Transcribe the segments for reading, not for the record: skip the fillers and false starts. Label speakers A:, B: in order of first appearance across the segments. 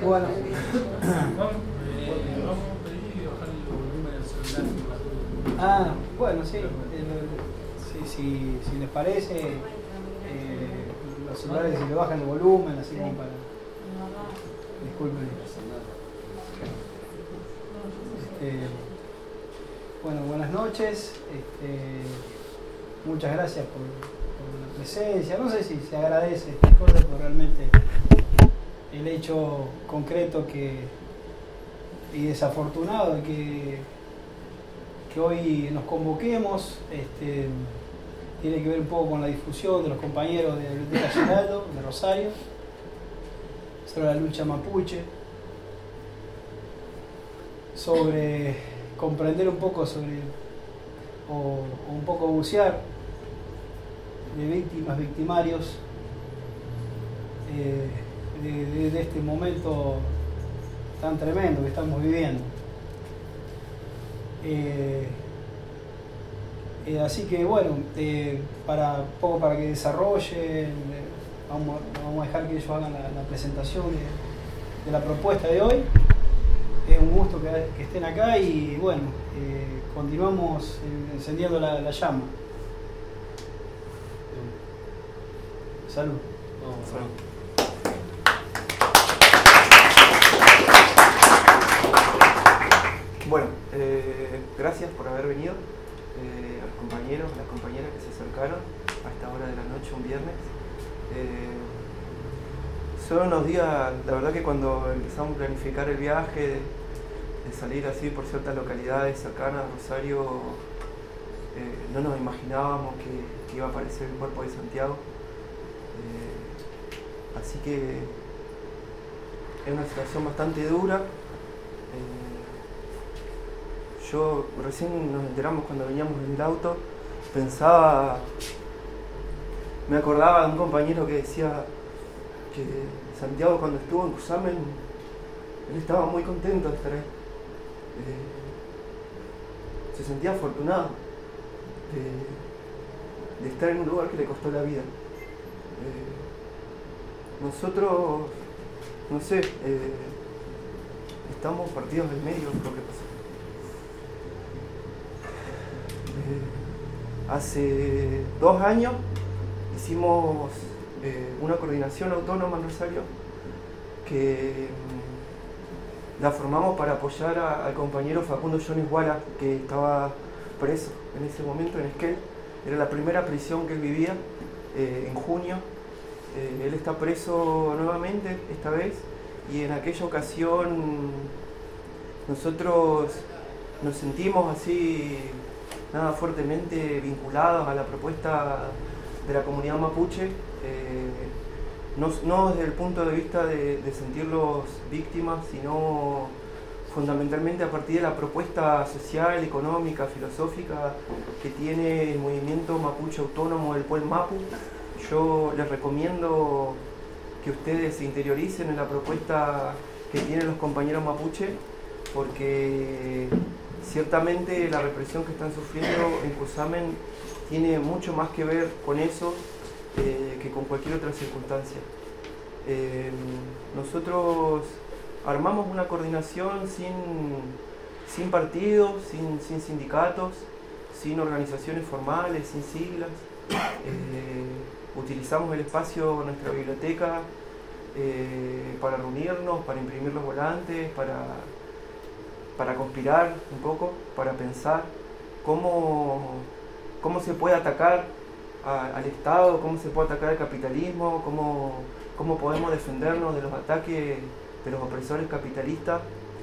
A: Bueno. Bueno, sí. Si les parece, los celulares si le bajan el volumen, así como para... Disculpen. Bueno, buenas noches. Muchas gracias por la presencia. No sé si se agradece estas cosas, pero realmente el hecho concreto y desafortunado de que hoy nos convoquemos tiene que ver un poco con la difusión de los compañeros de la Biblioteca Giraldo de Rosario sobre la lucha mapuche, sobre comprender un poco o un poco bucear de víctimas, victimarios de este momento tan tremendo que estamos viviendo. Así que bueno, para que desarrollen, vamos a dejar que ellos hagan la presentación de la propuesta de hoy. Es un gusto que estén acá y bueno, continuamos encendiendo la llama. Salud.
B: Salud. Bueno, gracias por haber venido, a los compañeros, a las compañeras que se acercaron a esta hora de la noche, un viernes. Son unos días, la verdad que cuando empezamos a planificar el viaje, de salir así por ciertas localidades cercanas a Rosario, no nos imaginábamos que iba a aparecer el cuerpo de Santiago. Así que es una situación bastante dura. Yo recién nos enteramos cuando veníamos en el auto, me acordaba de un compañero que decía que Santiago cuando estuvo en Cusamen, él estaba muy contento de estar ahí. Se sentía afortunado de estar en un lugar que le costó la vida. Nosotros, no sé, estamos partidos del medio por lo que pasó. Hace 2 años hicimos una coordinación autónoma en Rosario que la formamos para apoyar al compañero Facundo Jones Wala, que estaba preso en ese momento en Esquel. Era la primera prisión que él vivía en junio. Él está preso nuevamente esta vez y en aquella ocasión nosotros nos sentimos así fuertemente vinculados a la propuesta de la comunidad mapuche, no desde el punto de vista de sentirlos víctimas, sino fundamentalmente a partir de la propuesta social, económica, filosófica que tiene el movimiento mapuche autónomo del Pueblo Mapu. Yo les recomiendo que ustedes se interioricen en la propuesta que tienen los compañeros mapuche, porque ciertamente la represión que están sufriendo en Cusamen tiene mucho más que ver con eso que con cualquier otra circunstancia. Nosotros armamos una coordinación sin partidos, sin sindicatos, sin organizaciones formales, sin siglas. Utilizamos el espacio de nuestra biblioteca para reunirnos, para imprimir los volantes, para conspirar un poco, para pensar cómo se puede atacar al Estado, cómo se puede atacar al capitalismo, cómo podemos defendernos de los ataques de los opresores capitalistas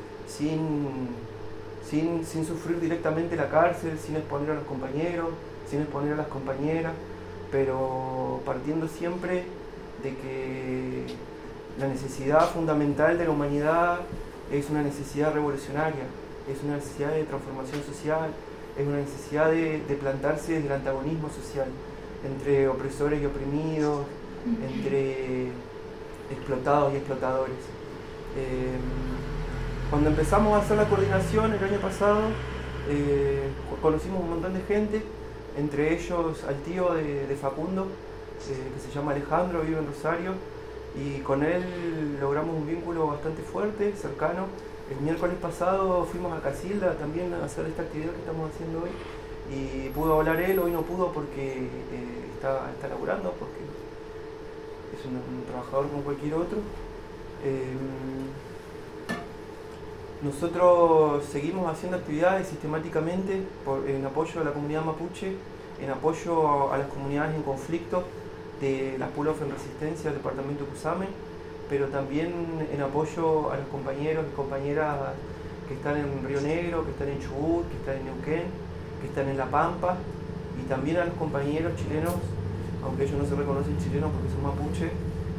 B: sin sufrir directamente la cárcel, sin exponer a los compañeros, sin exponer a las compañeras, pero partiendo siempre de que la necesidad fundamental de la humanidad es una necesidad revolucionaria, es una necesidad de transformación social, es una necesidad de plantarse desde el antagonismo social entre opresores y oprimidos, entre explotados y explotadores. Cuando empezamos a hacer la coordinación el año pasado, conocimos un montón de gente, entre ellos al tío de Facundo, que se llama Alejandro, vive en Rosario, y con él logramos un vínculo bastante fuerte, cercano. El miércoles pasado fuimos a Casilda también a hacer esta actividad que estamos haciendo hoy y pudo hablar él, hoy no pudo porque está laburando, porque es un trabajador como cualquier otro. Nosotros seguimos haciendo actividades sistemáticamente en apoyo a la comunidad mapuche, en apoyo a las comunidades en conflicto de las Pueblos en Resistencia del departamento de Cusamen, pero también en apoyo a los compañeros y compañeras que están en Río Negro, que están en Chubut, que están en Neuquén, que están en La Pampa, y también a los compañeros chilenos, aunque ellos no se reconocen chilenos porque son mapuche,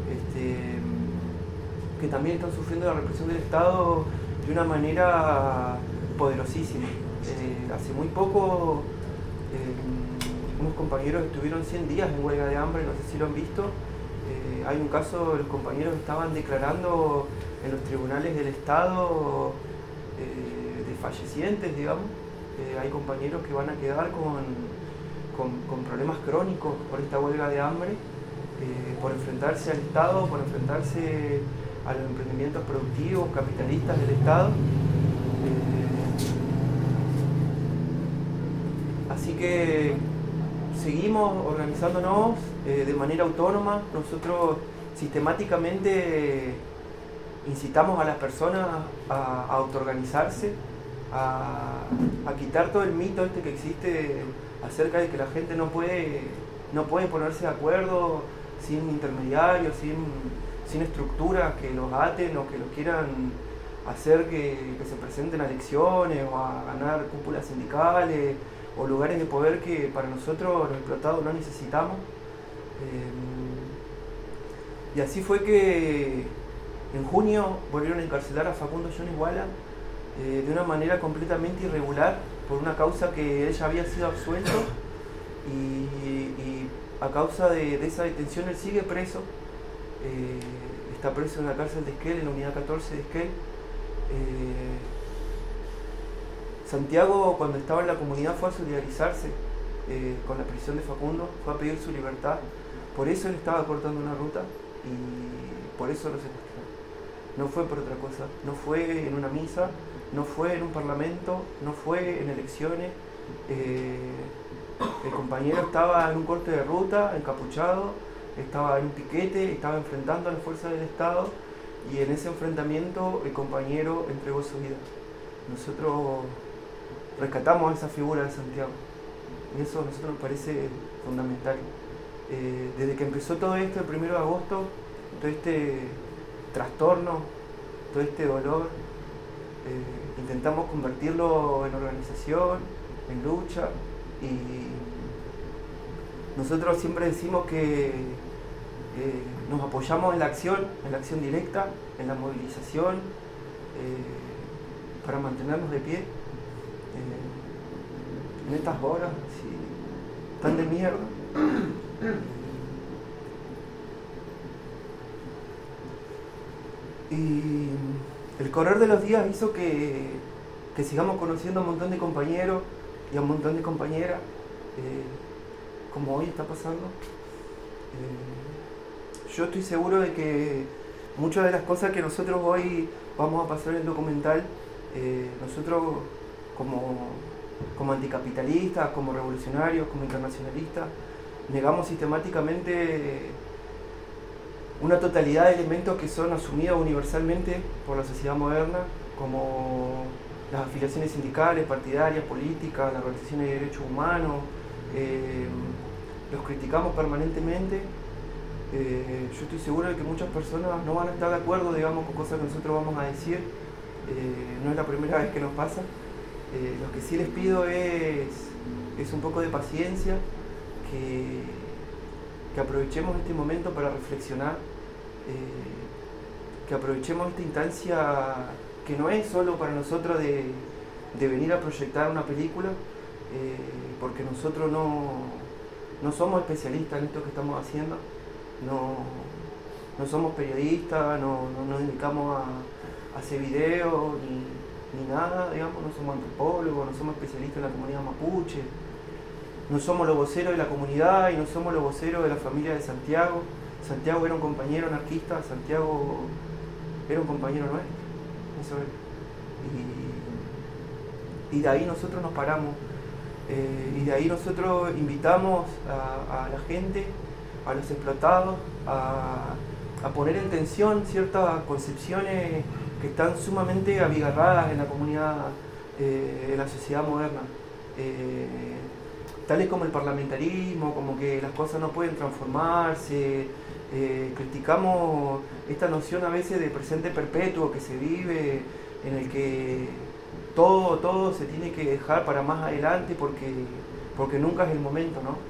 B: que también están sufriendo la represión del Estado de una manera poderosísima. Hace muy poco unos compañeros estuvieron 100 días en huelga de hambre, no sé si lo han visto. Hay un caso, los compañeros estaban declarando en los tribunales del Estado desfallecientes, digamos. Hay compañeros que van a quedar con problemas crónicos por esta huelga de hambre, por enfrentarse al Estado, por enfrentarse a los emprendimientos productivos, capitalistas del Estado. Así que seguimos organizándonos de manera autónoma. Nosotros sistemáticamente incitamos a las personas a autoorganizarse, a quitar todo el mito que existe acerca de que la gente no puede ponerse de acuerdo sin intermediarios, sin estructuras que los aten o que los quieran hacer que se presenten a elecciones o a ganar cúpulas sindicales o lugares de poder que para nosotros los explotados no necesitamos. Y así fue que en junio volvieron a encarcelar a Facundo John Iguala de una manera completamente irregular por una causa que él ya había sido absuelto y a causa de esa detención él sigue preso. Está preso en la cárcel de Esquel, en la unidad 14 de Esquel. Santiago, cuando estaba en la comunidad, fue a solidarizarse con la prisión de Facundo, fue a pedir su libertad. Por eso él estaba cortando una ruta y por eso lo secuestraron. No fue por otra cosa, no fue en una misa, no fue en un parlamento, no fue en elecciones. El compañero estaba en un corte de ruta, encapuchado, estaba en un piquete, estaba enfrentando a las fuerzas del Estado y en ese enfrentamiento el compañero entregó su vida. Nosotros rescatamos esa figura de Santiago y eso a nosotros nos parece fundamental. Desde que empezó todo esto, el 1 de agosto, todo este trastorno, todo este dolor, intentamos convertirlo en organización, en lucha, y nosotros siempre decimos que nos apoyamos en la acción directa, en la movilización, para mantenernos de pie en estas horas tan de mierda. Y el correr de los días hizo que sigamos conociendo a un montón de compañeros y a un montón de compañeras, como hoy está pasando. Yo estoy seguro de que muchas de las cosas que nosotros hoy vamos a pasar en el documental, nosotros como anticapitalistas, como revolucionarios, como internacionalistas, negamos sistemáticamente una totalidad de elementos que son asumidos universalmente por la sociedad moderna, como las afiliaciones sindicales, partidarias, políticas, las organizaciones de derechos humanos. Los criticamos permanentemente. Yo estoy seguro de que muchas personas no van a estar de acuerdo, digamos, con cosas que nosotros vamos a decir. No es la primera vez que nos pasa. Lo que sí les pido es un poco de paciencia, que aprovechemos este momento para reflexionar, que aprovechemos esta instancia que no es solo para nosotros de venir a proyectar una película, porque nosotros no somos especialistas en esto que estamos haciendo, no somos periodistas, no nos dedicamos a hacer videos ni nada, digamos, no somos antropólogos, no somos especialistas en la comunidad mapuche, no somos los voceros de la comunidad y no somos los voceros de la familia de Santiago, Santiago era un compañero anarquista, Santiago era un compañero nuestro, eso es. Y de ahí nosotros nos paramos, y de ahí nosotros invitamos a la gente, a los explotados, a poner en tensión ciertas concepciones que están sumamente abigarradas en la comunidad, en la sociedad moderna. Tales como el parlamentarismo, como que las cosas no pueden transformarse. Criticamos esta noción a veces de presente perpetuo que se vive, en el que todo se tiene que dejar para más adelante porque nunca es el momento, ¿no?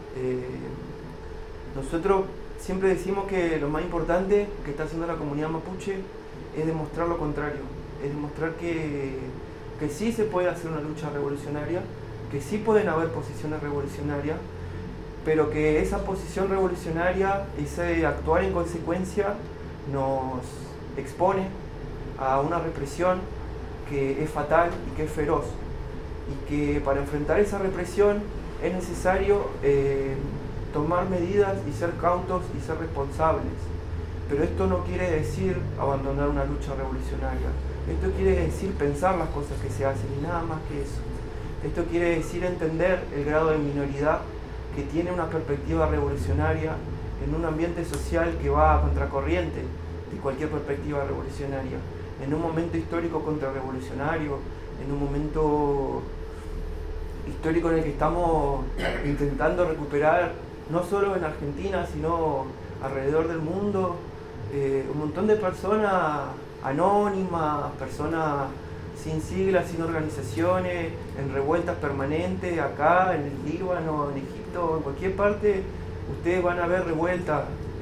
B: Nosotros siempre decimos que lo más importante que está haciendo la comunidad mapuche es demostrar lo contrario, es demostrar que sí se puede hacer una lucha revolucionaria, que sí pueden haber posiciones revolucionarias, pero que esa posición revolucionaria, ese actuar en consecuencia, nos expone a una represión que es fatal y que es feroz, y que para enfrentar esa represión es necesario tomar medidas y ser cautos y ser responsables. Pero esto no quiere decir abandonar una lucha revolucionaria, esto quiere decir pensar las cosas que se hacen y nada más que eso. Esto quiere decir entender el grado de minoridad que tiene una perspectiva revolucionaria en un ambiente social que va a contracorriente de cualquier perspectiva revolucionaria, en un momento histórico contrarrevolucionario, en un momento histórico en el que estamos intentando recuperar, no solo en Argentina, sino alrededor del mundo, un montón de personas anónimas, personas sin siglas, sin organizaciones, en revueltas permanentes, acá, en el Líbano, en Egipto, en cualquier parte, ustedes van a ver revueltas.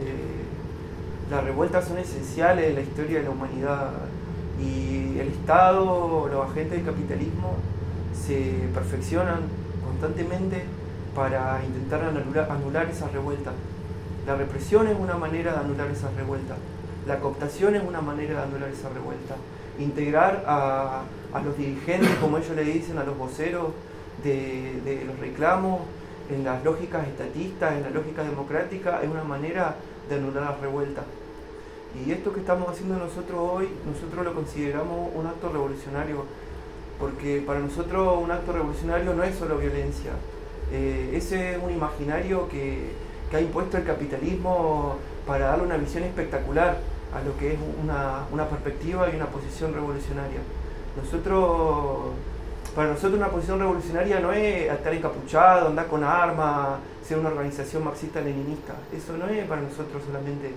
B: Las revueltas son esenciales en la historia de la humanidad, y el Estado, los agentes del capitalismo se perfeccionan constantemente para intentar anular esas revueltas. La represión es una manera de anular esas revueltas, la cooptación es una manera de anular esas revueltas. Integrar a los dirigentes, como ellos le dicen, a los voceros de los reclamos en las lógicas estatistas, en la lógica democrática, es una manera de anular las revueltas. Y esto que estamos haciendo nosotros hoy, nosotros lo consideramos un acto revolucionario, porque para nosotros un acto revolucionario no es solo violencia. Ese es un imaginario que ha impuesto el capitalismo para darle una visión espectacular a lo que es una perspectiva y una posición revolucionaria. Para nosotros una posición revolucionaria no es estar encapuchado, andar con armas, ser una organización marxista-leninista. Eso no es para nosotros solamente.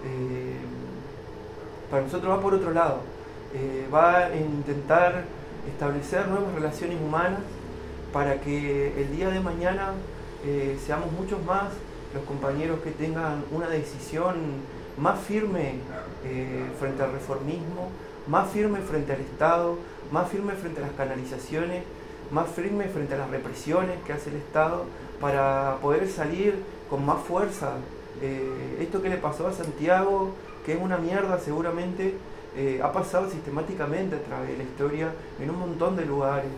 B: Para nosotros va por otro lado. Va en intentar establecer nuevas relaciones humanas para que el día de mañana seamos muchos más los compañeros que tengan una decisión más firme frente al reformismo, más firme frente al Estado, más firme frente a las canalizaciones, más firme frente a las represiones que hace el Estado, para poder salir con más fuerza. Esto que le pasó a Santiago, que es una mierda seguramente, ha pasado sistemáticamente a través de la historia en un montón de lugares.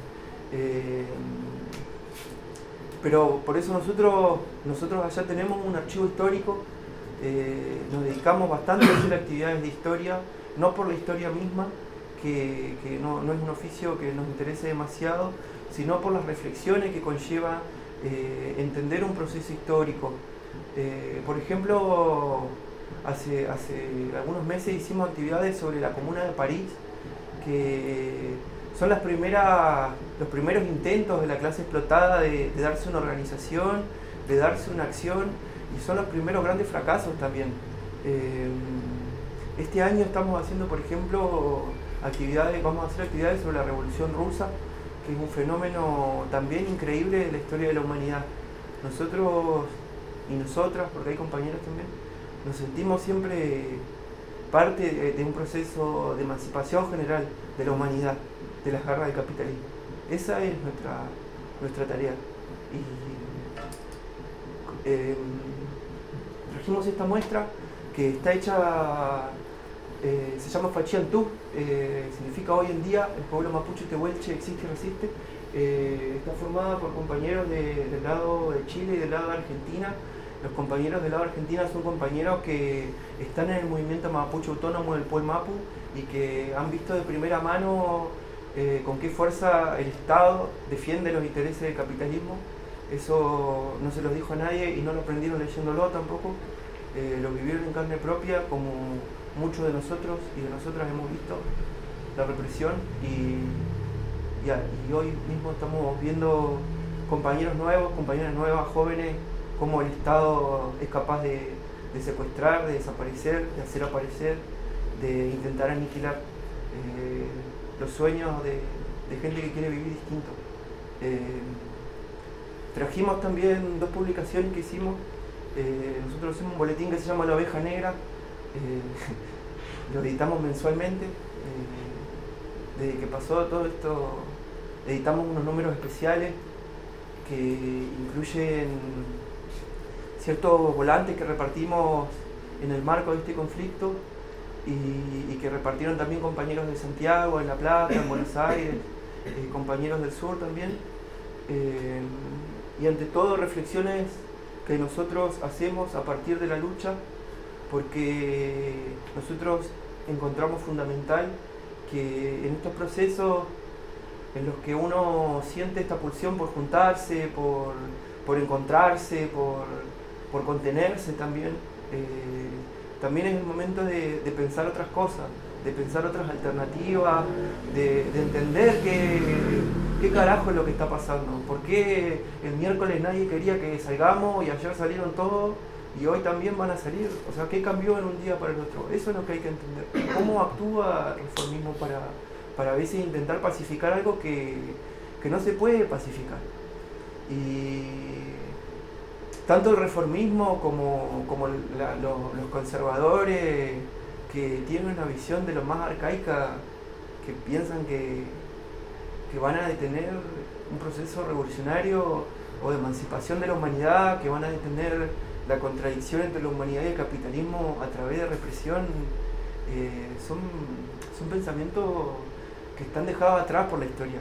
B: Pero por eso nosotros allá tenemos un archivo histórico, nos dedicamos bastante a hacer actividades de historia, no por la historia misma, que no es un oficio que nos interese demasiado, sino por las reflexiones que conlleva entender un proceso histórico. Por ejemplo, hace algunos meses hicimos actividades sobre la Comuna de París, que son los primeros intentos de la clase explotada de darse una organización, de darse una acción, y son los primeros grandes fracasos también. Este año estamos haciendo, por ejemplo, vamos a hacer actividades sobre la Revolución Rusa, que es un fenómeno también increíble de la historia de la humanidad. Nosotros y nosotras, porque hay compañeros también, nos sentimos siempre parte de un proceso de emancipación general de la humanidad, de las garras del capitalismo. Esa es nuestra tarea. Trajimos esta muestra que está hecha, se llama Fachiantú, significa hoy en día el pueblo mapuche tehuelche existe y resiste. Está formada por compañeros del lado de Chile y del lado de Argentina, Los compañeros del lado de Argentina son compañeros que están en el movimiento mapuche autónomo del Pueblo Mapu y que han visto de primera mano con qué fuerza el Estado defiende los intereses del capitalismo. Eso no se los dijo a nadie y no lo aprendieron leyéndolo tampoco. Lo vivieron en carne propia, como muchos de nosotros y de nosotras hemos visto la represión y hoy mismo estamos viendo compañeros nuevos, compañeras nuevas, jóvenes, cómo el Estado es capaz de secuestrar, de desaparecer, de hacer aparecer, de intentar aniquilar los sueños de gente que quiere vivir distinto. Trajimos también 2 publicaciones que hicimos. Nosotros hacemos un boletín que se llama La Oveja Negra, lo editamos mensualmente. Desde que pasó todo esto, editamos unos números especiales que incluyen ciertos volantes que repartimos en el marco de este conflicto y que repartieron también compañeros de Santiago, en La Plata, en Buenos Aires, compañeros del sur también. Y ante todo reflexiones que nosotros hacemos a partir de la lucha, porque nosotros encontramos fundamental que en estos procesos en los que uno siente esta pulsión por juntarse, por encontrarse, por contenerse también, también es el momento de pensar otras cosas, de pensar otras alternativas, de entender qué carajo es lo que está pasando, por qué el miércoles nadie quería que salgamos y ayer salieron todos y hoy también van a salir, o sea, qué cambió en un día para el otro. Eso es lo que hay que entender, cómo actúa el reformismo para a veces intentar pacificar algo que no se puede pacificar. Y tanto el reformismo como los conservadores que tienen una visión de lo más arcaica, que piensan que van a detener un proceso revolucionario o de emancipación de la humanidad, que van a detener la contradicción entre la humanidad y el capitalismo a través de represión, son pensamientos que están dejados atrás por la historia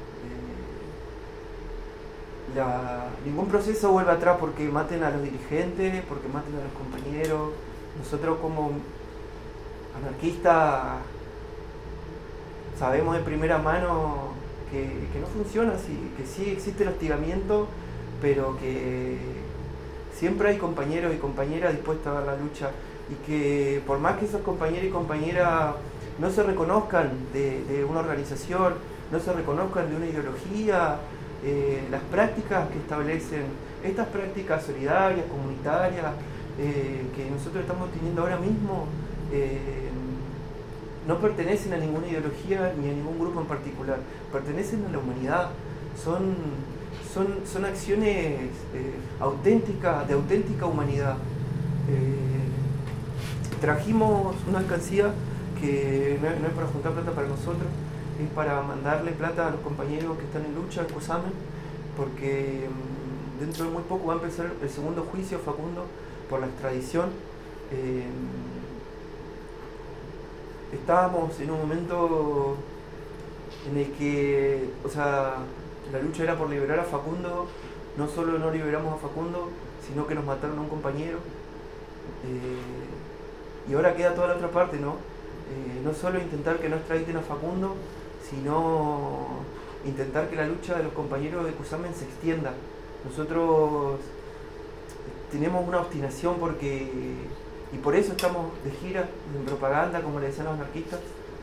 B: ya. Ningún proceso vuelve atrás porque maten a los dirigentes, porque maten a los compañeros. Nosotros como anarquistas sabemos de primera mano que no funciona así, que sí existe el hostigamiento, pero que siempre hay compañeros y compañeras dispuestos a dar la lucha, y que por más que esos compañeros y compañeras no se reconozcan de una organización, no se reconozcan de una ideología, las prácticas que establecen, estas prácticas solidarias, comunitarias, que nosotros estamos teniendo ahora mismo, no pertenecen a ninguna ideología ni a ningún grupo en particular, pertenecen a la humanidad, son acciones auténticas, de auténtica humanidad. Trajimos una alcancía que no es para juntar plata para nosotros, es para mandarle plata a los compañeros que están en lucha en Cusamen, porque dentro de muy poco va a empezar el segundo juicio Facundo por la extradición. Estábamos en un momento en el que, o sea, la lucha era por liberar a Facundo. No solo no liberamos a Facundo, sino que nos mataron a un compañero. Y ahora queda toda la otra parte, ¿no? No solo intentar que no extraditen a Facundo, sino intentar que la lucha de los compañeros de Cusamen se extienda. Nosotros tenemos una obstinación y por eso estamos de gira, en propaganda, como le decían los anarquistas.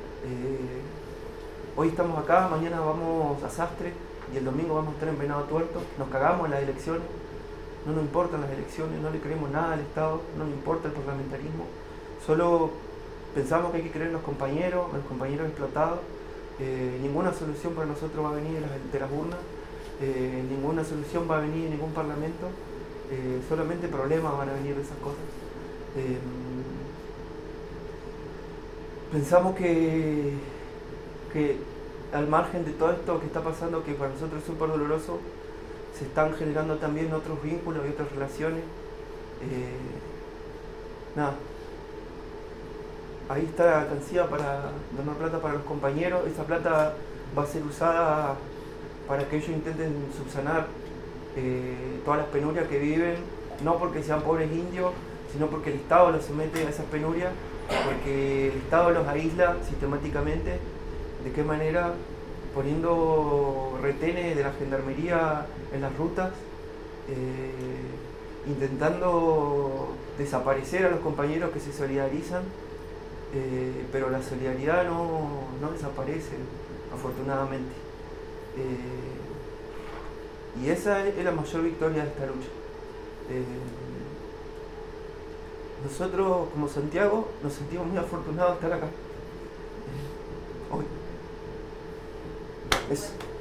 B: Hoy estamos acá, mañana vamos a Sastre y el domingo vamos a estar en Venado Tuerto. Nos cagamos en las elecciones, no nos importan las elecciones, no le creemos nada al Estado, no nos importa el parlamentarismo. Solo pensamos que hay que creer en los compañeros explotados. Ninguna solución para nosotros va a venir de las urnas, ninguna solución va a venir en ningún parlamento, solamente problemas van a venir de esas cosas. Pensamos que al margen de todo esto que está pasando, que para nosotros es súper doloroso, se están generando también otros vínculos y otras relaciones. Ahí está la alcancía para donar plata para los compañeros. Esa plata va a ser usada para que ellos intenten subsanar todas las penurias que viven no porque sean pobres indios, sino porque el Estado los somete a esas penurias, porque el Estado los aísla sistemáticamente. ¿De qué manera? Poniendo retenes de la gendarmería en las rutas, intentando desaparecer a los compañeros que se solidarizan, pero la solidaridad no desaparece, afortunadamente. Y esa es la mayor victoria de esta lucha. Nosotros, como Santiago, nos sentimos muy afortunados de estar acá hoy. Eso.